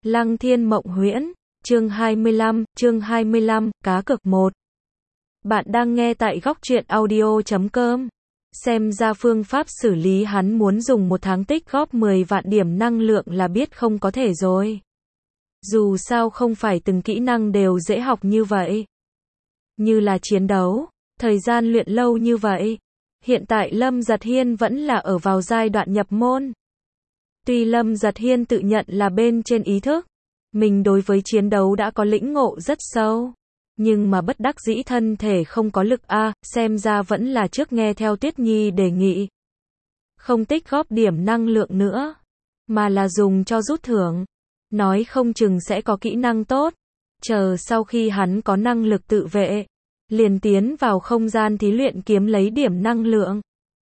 Lăng Thiên Mộng Huyễn, chương 25, cá cược 1. Bạn đang nghe tại góc truyện audio.com. Xem ra phương pháp xử lý hắn muốn dùng 1 tháng tích góp 10 vạn điểm năng lượng là biết không có thể rồi. Dù sao không phải từng kỹ năng đều dễ học như vậy. Như là chiến đấu, thời gian luyện lâu như vậy. Hiện tại Lâm Giật Hiên vẫn là ở vào giai đoạn nhập môn. Tuy Lâm Giật Hiên tự nhận là bên trên ý thức, mình đối với chiến đấu đã có lĩnh ngộ rất sâu, nhưng mà bất đắc dĩ thân thể không có lực xem ra vẫn là trước nghe theo Tuyết Nhi đề nghị. Không tích góp điểm năng lượng nữa, mà là dùng cho rút thưởng. Nói không chừng sẽ có kỹ năng tốt. Chờ sau khi hắn có năng lực tự vệ, liền tiến vào không gian thí luyện kiếm lấy điểm năng lượng.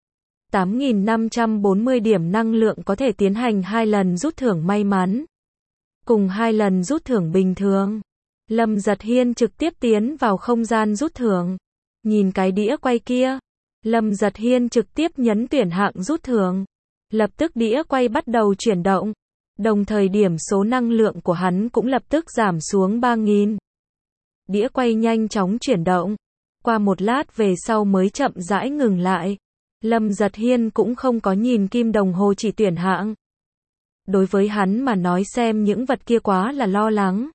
8.540 điểm năng lượng có thể tiến hành 2 lần rút thưởng may mắn, cùng 2 lần rút thưởng bình thường. Lâm Giật Hiên trực tiếp tiến vào không gian rút thưởng. Nhìn cái đĩa quay kia, Lâm Giật Hiên trực tiếp nhấn tuyển hạng rút thưởng. Lập tức đĩa quay bắt đầu chuyển động. Đồng thời điểm số năng lượng của hắn cũng lập tức giảm xuống 3.000. Đĩa quay nhanh chóng chuyển động. Qua một lát về sau mới chậm rãi ngừng lại. Lâm Giật Hiên cũng không có nhìn kim đồng hồ chỉ tuyển hạng. Đối với hắn mà nói xem những vật kia quá là lo lắng.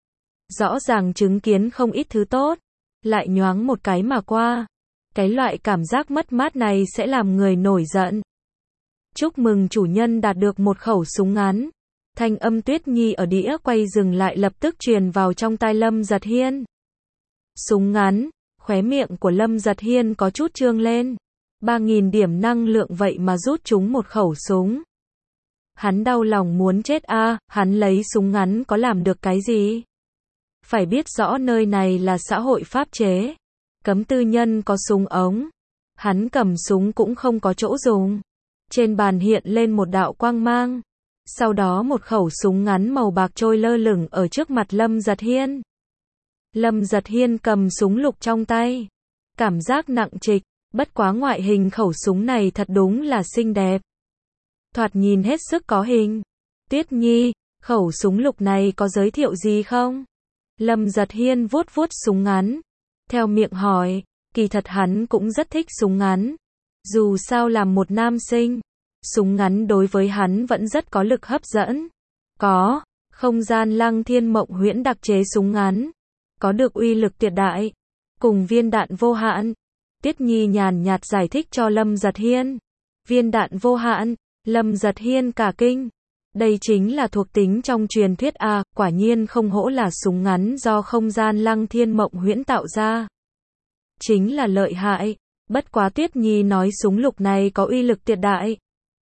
Rõ ràng chứng kiến không ít thứ tốt, lại nhoáng một cái mà qua. Cái loại cảm giác mất mát này sẽ làm người nổi giận. Chúc mừng chủ nhân đạt được một khẩu súng ngắn. Thanh âm Tuyết Nhi ở đĩa quay dừng lại lập tức truyền vào trong tai Lâm Giật Hiên. Súng ngắn, khóe miệng của Lâm Giật Hiên có chút trương lên. 3.000 điểm năng lượng vậy mà rút chúng một khẩu súng. Hắn đau lòng muốn chết hắn lấy súng ngắn có làm được cái gì? Phải biết rõ nơi này là xã hội pháp chế. Cấm tư nhân có súng ống. Hắn cầm súng cũng không có chỗ dùng. Trên bàn hiện lên một đạo quang mang. Sau đó một khẩu súng ngắn màu bạc trôi lơ lửng ở trước mặt Lâm Giật Hiên. Lâm Giật Hiên cầm súng lục trong tay. Cảm giác nặng trịch. Bất quá ngoại hình khẩu súng này thật đúng là xinh đẹp. Thoạt nhìn hết sức có hình. Tuyết Nhi, khẩu súng lục này có giới thiệu gì không? Lâm Giật Hiên vuốt vuốt súng ngắn. Theo miệng hỏi, kỳ thật hắn cũng rất thích súng ngắn. Dù sao làm một nam sinh, súng ngắn đối với hắn vẫn rất có lực hấp dẫn. Có, không gian Lăng Thiên Mộng Huyễn đặc chế súng ngắn. Có được uy lực tuyệt đại, cùng viên đạn vô hạn. Tuyết Nhi nhàn nhạt giải thích cho Lâm Giật Hiên. Viên đạn vô hạn, Lâm Giật Hiên cả kinh. Đây chính là thuộc tính trong truyền thuyết quả nhiên không hổ là súng ngắn do không gian Lăng Thiên Mộng Huyễn tạo ra. Chính là lợi hại, bất quá Tuyết Nhi nói súng lục này có uy lực tuyệt đại.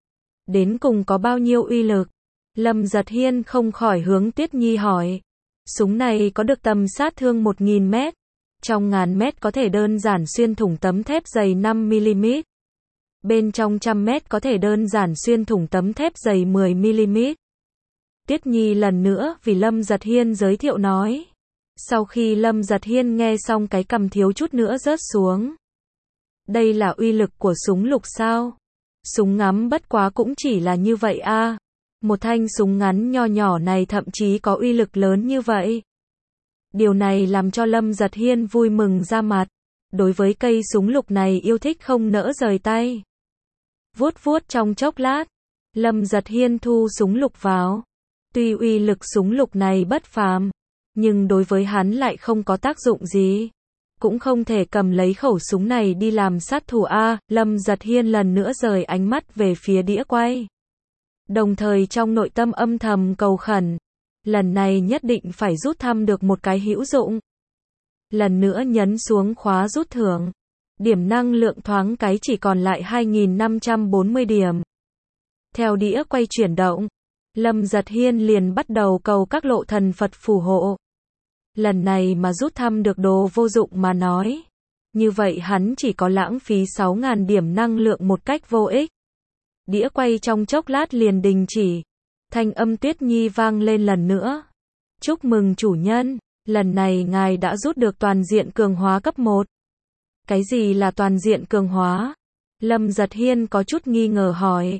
Đến cùng có bao nhiêu uy lực? Lâm Giật Hiên không khỏi hướng Tuyết Nhi hỏi. Súng này có được tầm sát thương 1.000 mét. Trong 1.000 mét có thể đơn giản xuyên thủng tấm thép dày 5mm. Bên trong 100 mét có thể đơn giản xuyên thủng tấm thép dày 10mm. Tuyết Nhi lần nữa vì Lâm Giật Hiên giới thiệu nói. Sau khi Lâm Giật Hiên nghe xong cái cằm thiếu chút nữa rớt xuống. Đây là uy lực của súng lục sao? Súng ngắm bất quá cũng chỉ là như vậy Một thanh súng ngắn nho nhỏ này thậm chí có uy lực lớn như vậy. Điều này làm cho Lâm Giật Hiên vui mừng ra mặt. Đối với cây súng lục này yêu thích không nỡ rời tay. Vuốt vuốt trong chốc lát, Lâm Giật Hiên thu súng lục vào. Tuy uy lực súng lục này bất phàm, nhưng đối với hắn lại không có tác dụng gì. Cũng không thể cầm lấy khẩu súng này đi làm sát thủ Lâm Giật Hiên lần nữa rời ánh mắt về phía đĩa quay. Đồng thời trong nội tâm âm thầm cầu khẩn. Lần này nhất định phải rút thăm được một cái hữu dụng. Lần nữa nhấn xuống khóa rút thưởng. Điểm năng lượng thoáng cái chỉ còn lại 2.540 điểm. Theo đĩa quay chuyển động, Lâm Giật Hiên liền bắt đầu cầu các lộ thần Phật phù hộ. Lần này mà rút thăm được đồ vô dụng mà nói. Như vậy hắn chỉ có lãng phí 6.000 điểm năng lượng một cách vô ích. Đĩa quay trong chốc lát liền đình chỉ. Thanh âm Tuyết Nhi vang lên lần nữa. Chúc mừng chủ nhân, lần này ngài đã rút được toàn diện cường hóa cấp 1. Cái gì là toàn diện cường hóa? Lâm Giật Hiên có chút nghi ngờ hỏi.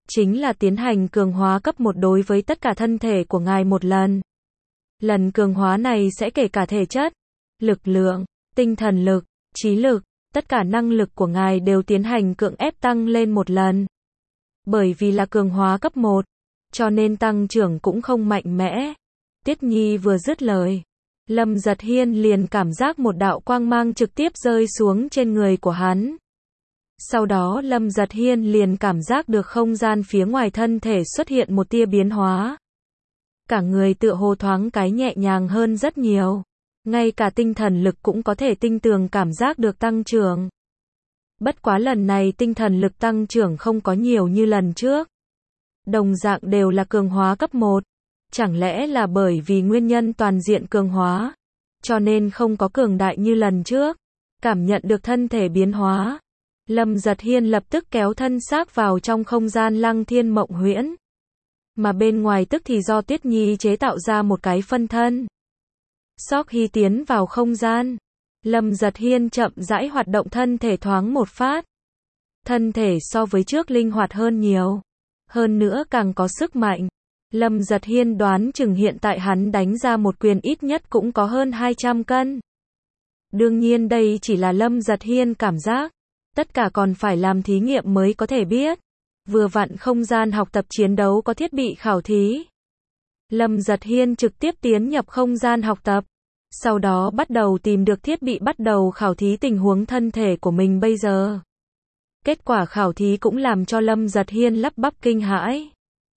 chính là tiến hành cường hóa cấp 1 đối với tất cả thân thể của ngài một lần. Lần cường hóa này sẽ kể cả thể chất, lực lượng, tinh thần lực, trí lực, tất cả năng lực của ngài đều tiến hành cưỡng ép tăng lên một lần. Bởi vì là cường hóa cấp 1, cho nên tăng trưởng cũng không mạnh mẽ. Tiết Nhi vừa dứt lời, Lâm Giật Hiên liền cảm giác một đạo quang mang trực tiếp rơi xuống trên người của hắn. Sau đó Lâm Giật Hiên liền cảm giác được không gian phía ngoài thân thể xuất hiện một tia biến hóa. Cả người tựa hồ thoáng cái nhẹ nhàng hơn rất nhiều. Ngay cả tinh thần lực cũng có thể tinh tường cảm giác được tăng trưởng. Bất quá lần này tinh thần lực tăng trưởng không có nhiều như lần trước. Đồng dạng đều là cường hóa cấp 1. Chẳng lẽ là bởi vì nguyên nhân toàn diện cường hóa, cho nên không có cường đại như lần trước. Cảm nhận được thân thể biến hóa, Lâm Giật Hiên lập tức kéo thân xác vào trong không gian Lăng Thiên Mộng Huyễn. Mà bên ngoài tức thì do Tuyết Nhi chế tạo ra một cái phân thân. Sau khi tiến vào không gian, Lâm Giật Hiên chậm rãi hoạt động thân thể thoáng một phát. Thân thể so với trước linh hoạt hơn nhiều. Hơn nữa càng có sức mạnh. Lâm Giật Hiên đoán chừng hiện tại hắn đánh ra một quyền ít nhất cũng có hơn 200 cân. Đương nhiên đây chỉ là Lâm Giật Hiên cảm giác. Tất cả còn phải làm thí nghiệm mới có thể biết. Vừa vặn không gian học tập chiến đấu có thiết bị khảo thí. Lâm Giật Hiên trực tiếp tiến nhập không gian học tập. Sau đó bắt đầu tìm được thiết bị bắt đầu khảo thí tình huống thân thể của mình bây giờ. Kết quả khảo thí cũng làm cho Lâm Giật Hiên lắp bắp kinh hãi.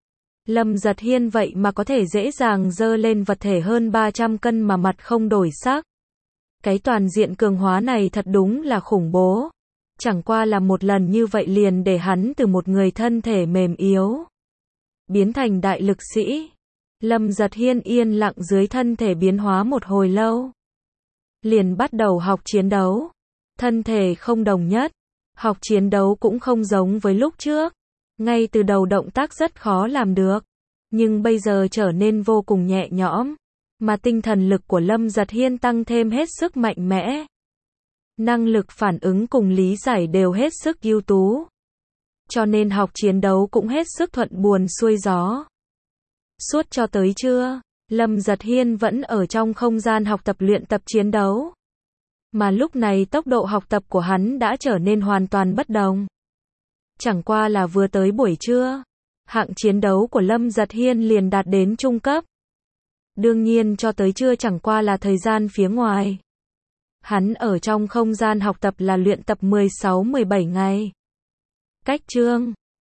Lâm Giật Hiên vậy mà có thể dễ dàng dơ lên vật thể hơn 300 cân mà mặt không đổi sắc. Cái toàn diện cường hóa này thật đúng là khủng bố. Chẳng qua là một lần như vậy liền để hắn từ một người thân thể mềm yếu biến thành đại lực sĩ. Lâm Giật Hiên yên lặng dưới thân thể biến hóa một hồi lâu. Liền bắt đầu học chiến đấu. Thân thể không đồng nhất. Học chiến đấu cũng không giống với lúc trước. Ngay từ đầu động tác rất khó làm được. Nhưng bây giờ trở nên vô cùng nhẹ nhõm. Mà tinh thần lực của Lâm Giật Hiên tăng thêm hết sức mạnh mẽ. Năng lực phản ứng cùng lý giải đều hết sức ưu tú. Cho nên học chiến đấu cũng hết sức thuận buồm xuôi gió. Suốt cho tới trưa, Lâm Giật Hiên vẫn ở trong không gian học tập luyện tập chiến đấu. Mà lúc này tốc độ học tập của hắn đã trở nên hoàn toàn bất đồng. Chẳng qua là vừa tới buổi trưa, hạng chiến đấu của Lâm Giật Hiên liền đạt đến trung cấp. Đương nhiên cho tới trưa chẳng qua là thời gian phía ngoài. Hắn ở trong không gian học tập là luyện tập 16-17 ngày. Cách chương